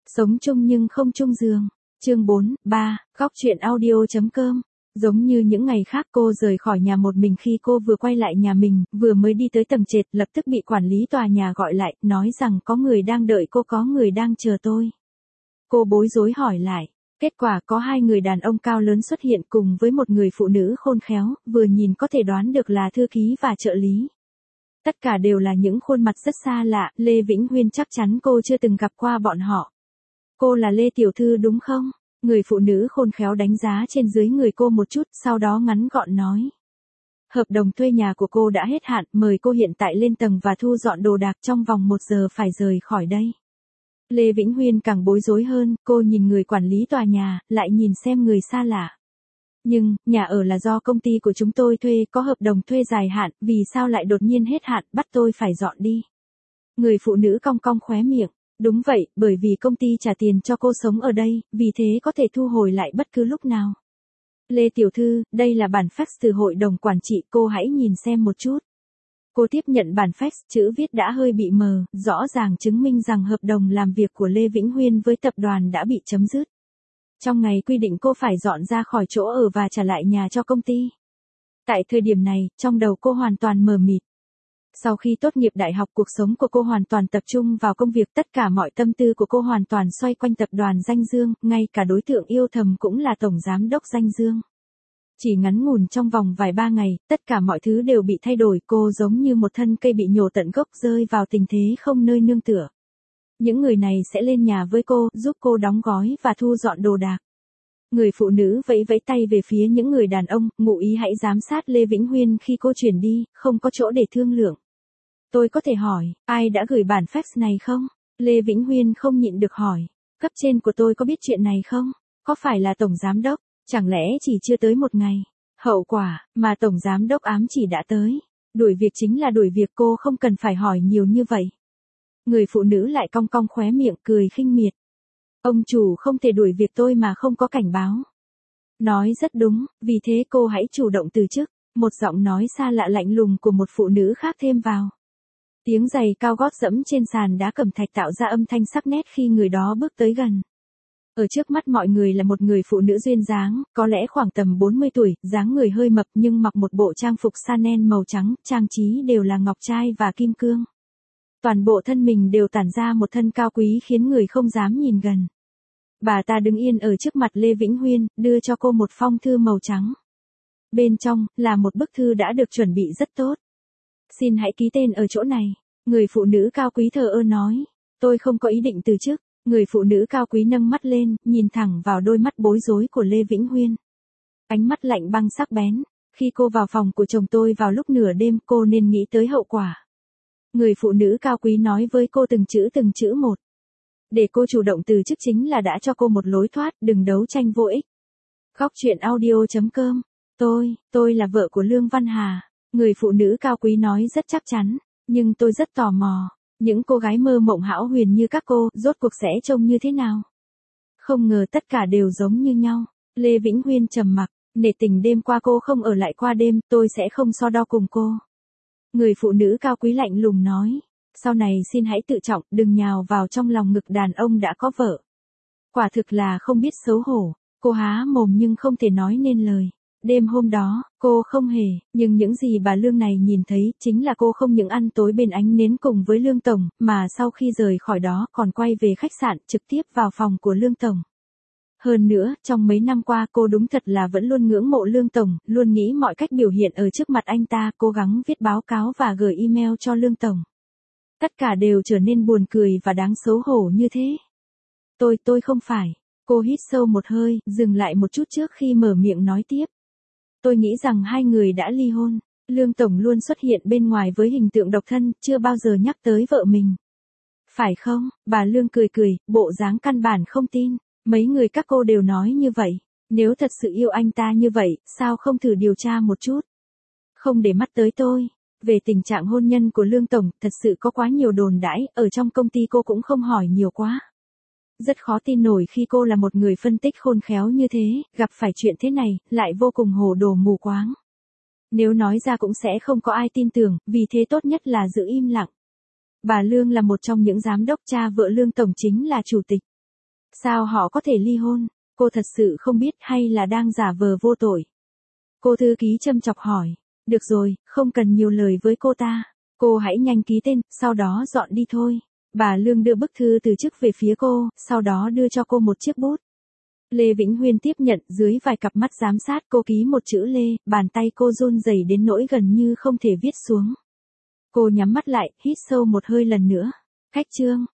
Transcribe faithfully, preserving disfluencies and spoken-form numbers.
Sống chung nhưng không chung giường. Chương bốn, ba, góc truyện audio.com. Giống như những ngày khác, cô rời khỏi nhà một mình. Khi cô vừa quay lại nhà mình, vừa mới đi tới tầng trệt, lập tức bị quản lý tòa nhà gọi lại, nói rằng có người đang đợi cô, có người đang chờ tôi. Cô bối rối hỏi lại. Kết quả có hai người đàn ông cao lớn xuất hiện cùng với một người phụ nữ khôn khéo, vừa nhìn có thể đoán được là thư ký và trợ lý. Tất cả đều là những khuôn mặt rất xa lạ, Lê Vĩnh Huyên chắc chắn cô chưa từng gặp qua bọn họ. Cô là Lê Tiểu Thư đúng không? Người phụ nữ khôn khéo đánh giá trên dưới người cô một chút, sau đó ngắn gọn nói. Hợp đồng thuê nhà của cô đã hết hạn, mời cô hiện tại lên tầng và thu dọn đồ đạc, trong vòng một giờ phải rời khỏi đây. Lê Vĩnh Huyên càng bối rối hơn, cô nhìn người quản lý tòa nhà, lại nhìn xem người xa lạ. Nhưng, nhà ở là do công ty của chúng tôi thuê, có hợp đồng thuê dài hạn, vì sao lại đột nhiên hết hạn, bắt tôi phải dọn đi. Người phụ nữ cong cong khóe miệng. Đúng vậy, bởi vì công ty trả tiền cho cô sống ở đây, vì thế có thể thu hồi lại bất cứ lúc nào. Lê Tiểu Thư, đây là bản fax từ hội đồng quản trị, cô hãy nhìn xem một chút. Cô tiếp nhận bản fax, chữ viết đã hơi bị mờ, rõ ràng chứng minh rằng hợp đồng làm việc của Lê Vĩnh Huyên với tập đoàn đã bị chấm dứt. Trong ngày quy định cô phải dọn ra khỏi chỗ ở và trả lại nhà cho công ty. Tại thời điểm này, trong đầu cô hoàn toàn mờ mịt. Sau khi tốt nghiệp đại học, cuộc sống của cô hoàn toàn tập trung vào công việc, tất cả mọi tâm tư của cô hoàn toàn xoay quanh tập đoàn Danh Dương, ngay cả đối tượng yêu thầm cũng là tổng giám đốc Danh Dương. Chỉ ngắn ngủn trong vòng vài ba ngày, tất cả mọi thứ đều bị thay đổi, cô giống như một thân cây bị nhổ tận gốc, rơi vào tình thế không nơi nương tựa. Những người này sẽ lên nhà với cô, giúp cô đóng gói và thu dọn đồ đạc. Người phụ nữ vẫy vẫy tay về phía những người đàn ông, ngụ ý hãy giám sát Lê Vĩnh Huyên khi cô chuyển đi, không có chỗ để thương lượng. Tôi có thể hỏi, ai đã gửi bản fax này không? Lê Vĩnh Huyên không nhịn được hỏi. Cấp trên của tôi có biết chuyện này không? Có phải là tổng giám đốc? Chẳng lẽ chỉ chưa tới một ngày? Hậu quả, mà tổng giám đốc ám chỉ đã tới. Đuổi việc chính là đuổi việc, cô không cần phải hỏi nhiều như vậy. Người phụ nữ lại cong cong khóe miệng cười khinh miệt. Ông chủ không thể đuổi việc tôi mà không có cảnh báo. Nói rất đúng, vì thế cô hãy chủ động từ chức. Một giọng nói xa lạ lạnh lùng của một phụ nữ khác thêm vào. Tiếng giày cao gót dẫm trên sàn đá cẩm thạch tạo ra âm thanh sắc nét khi người đó bước tới gần. Ở trước mắt mọi người là một người phụ nữ duyên dáng, có lẽ khoảng tầm bốn mươi tuổi, dáng người hơi mập nhưng mặc một bộ trang phục Chanel màu trắng, trang trí đều là ngọc trai và kim cương. Toàn bộ thân mình đều tản ra một thân cao quý khiến người không dám nhìn gần. Bà ta đứng yên ở trước mặt Lê Vĩnh Huyên, đưa cho cô một phong thư màu trắng. Bên trong, là một bức thư đã được chuẩn bị rất tốt. Xin hãy ký tên ở chỗ này. Người phụ nữ cao quý thờ ơ nói. Tôi không có ý định từ chức. Người phụ nữ cao quý nâng mắt lên, nhìn thẳng vào đôi mắt bối rối của Lê Vĩnh Huyên. Ánh mắt lạnh băng sắc bén. Khi cô vào phòng của chồng tôi vào lúc nửa đêm, cô nên nghĩ tới hậu quả. Người phụ nữ cao quý nói với cô từng chữ từng chữ một. Để cô chủ động từ chức chính là đã cho cô một lối thoát, đừng đấu tranh vô ích. Góc truyện audio.com. Tôi, tôi là vợ của Lương Văn Hà. Người phụ nữ cao quý nói rất chắc chắn. Nhưng tôi rất tò mò. Những cô gái mơ mộng hão huyền như các cô, rốt cuộc sẽ trông như thế nào? Không ngờ tất cả đều giống như nhau. Lê Vĩnh Huyên trầm mặc. Nể tình đêm qua cô không ở lại qua đêm, tôi sẽ không so đo cùng cô. Người phụ nữ cao quý lạnh lùng nói. Sau này xin hãy tự trọng, đừng nhào vào trong lòng ngực đàn ông đã có vợ. Quả thực là không biết xấu hổ. Cô há mồm nhưng không thể nói nên lời. Đêm hôm đó, cô không hề, nhưng những gì bà Lương này nhìn thấy, chính là cô không những ăn tối bên ánh nến cùng với Lương Tổng, mà sau khi rời khỏi đó còn quay về khách sạn, trực tiếp vào phòng của Lương Tổng. Hơn nữa, trong mấy năm qua cô đúng thật là vẫn luôn ngưỡng mộ Lương Tổng, luôn nghĩ mọi cách biểu hiện ở trước mặt anh ta, cố gắng viết báo cáo và gửi email cho Lương Tổng. Tất cả đều trở nên buồn cười và đáng xấu hổ như thế. Tôi, tôi không phải. Cô hít sâu một hơi, dừng lại một chút trước khi mở miệng nói tiếp. Tôi nghĩ rằng hai người đã ly hôn. Lương Tổng luôn xuất hiện bên ngoài với hình tượng độc thân, chưa bao giờ nhắc tới vợ mình. Phải không? Bà Lương cười cười, bộ dáng căn bản không tin. Mấy người các cô đều nói như vậy. Nếu thật sự yêu anh ta như vậy, sao không thử điều tra một chút? Không để mắt tới tôi. Về tình trạng hôn nhân của Lương Tổng, thật sự có quá nhiều đồn đãi, ở trong công ty cô cũng không hỏi nhiều quá. Rất khó tin nổi khi cô là một người phân tích khôn khéo như thế, gặp phải chuyện thế này, lại vô cùng hồ đồ mù quáng. Nếu nói ra cũng sẽ không có ai tin tưởng, vì thế tốt nhất là giữ im lặng. Bà Lương là một trong những giám đốc, cha vợ Lương Tổng chính là chủ tịch. Sao họ có thể ly hôn? Cô thật sự không biết hay là đang giả vờ vô tội? Cô thư ký châm chọc hỏi. Được rồi, không cần nhiều lời với cô ta. Cô hãy nhanh ký tên, sau đó dọn đi thôi. Bà Lương đưa bức thư từ chức về phía cô, sau đó đưa cho cô một chiếc bút. Lê Vĩnh Huyên tiếp nhận, dưới vài cặp mắt giám sát cô ký một chữ Lê, bàn tay cô run rẩy đến nỗi gần như không thể viết xuống. Cô nhắm mắt lại, hít sâu một hơi lần nữa. Khách Trương.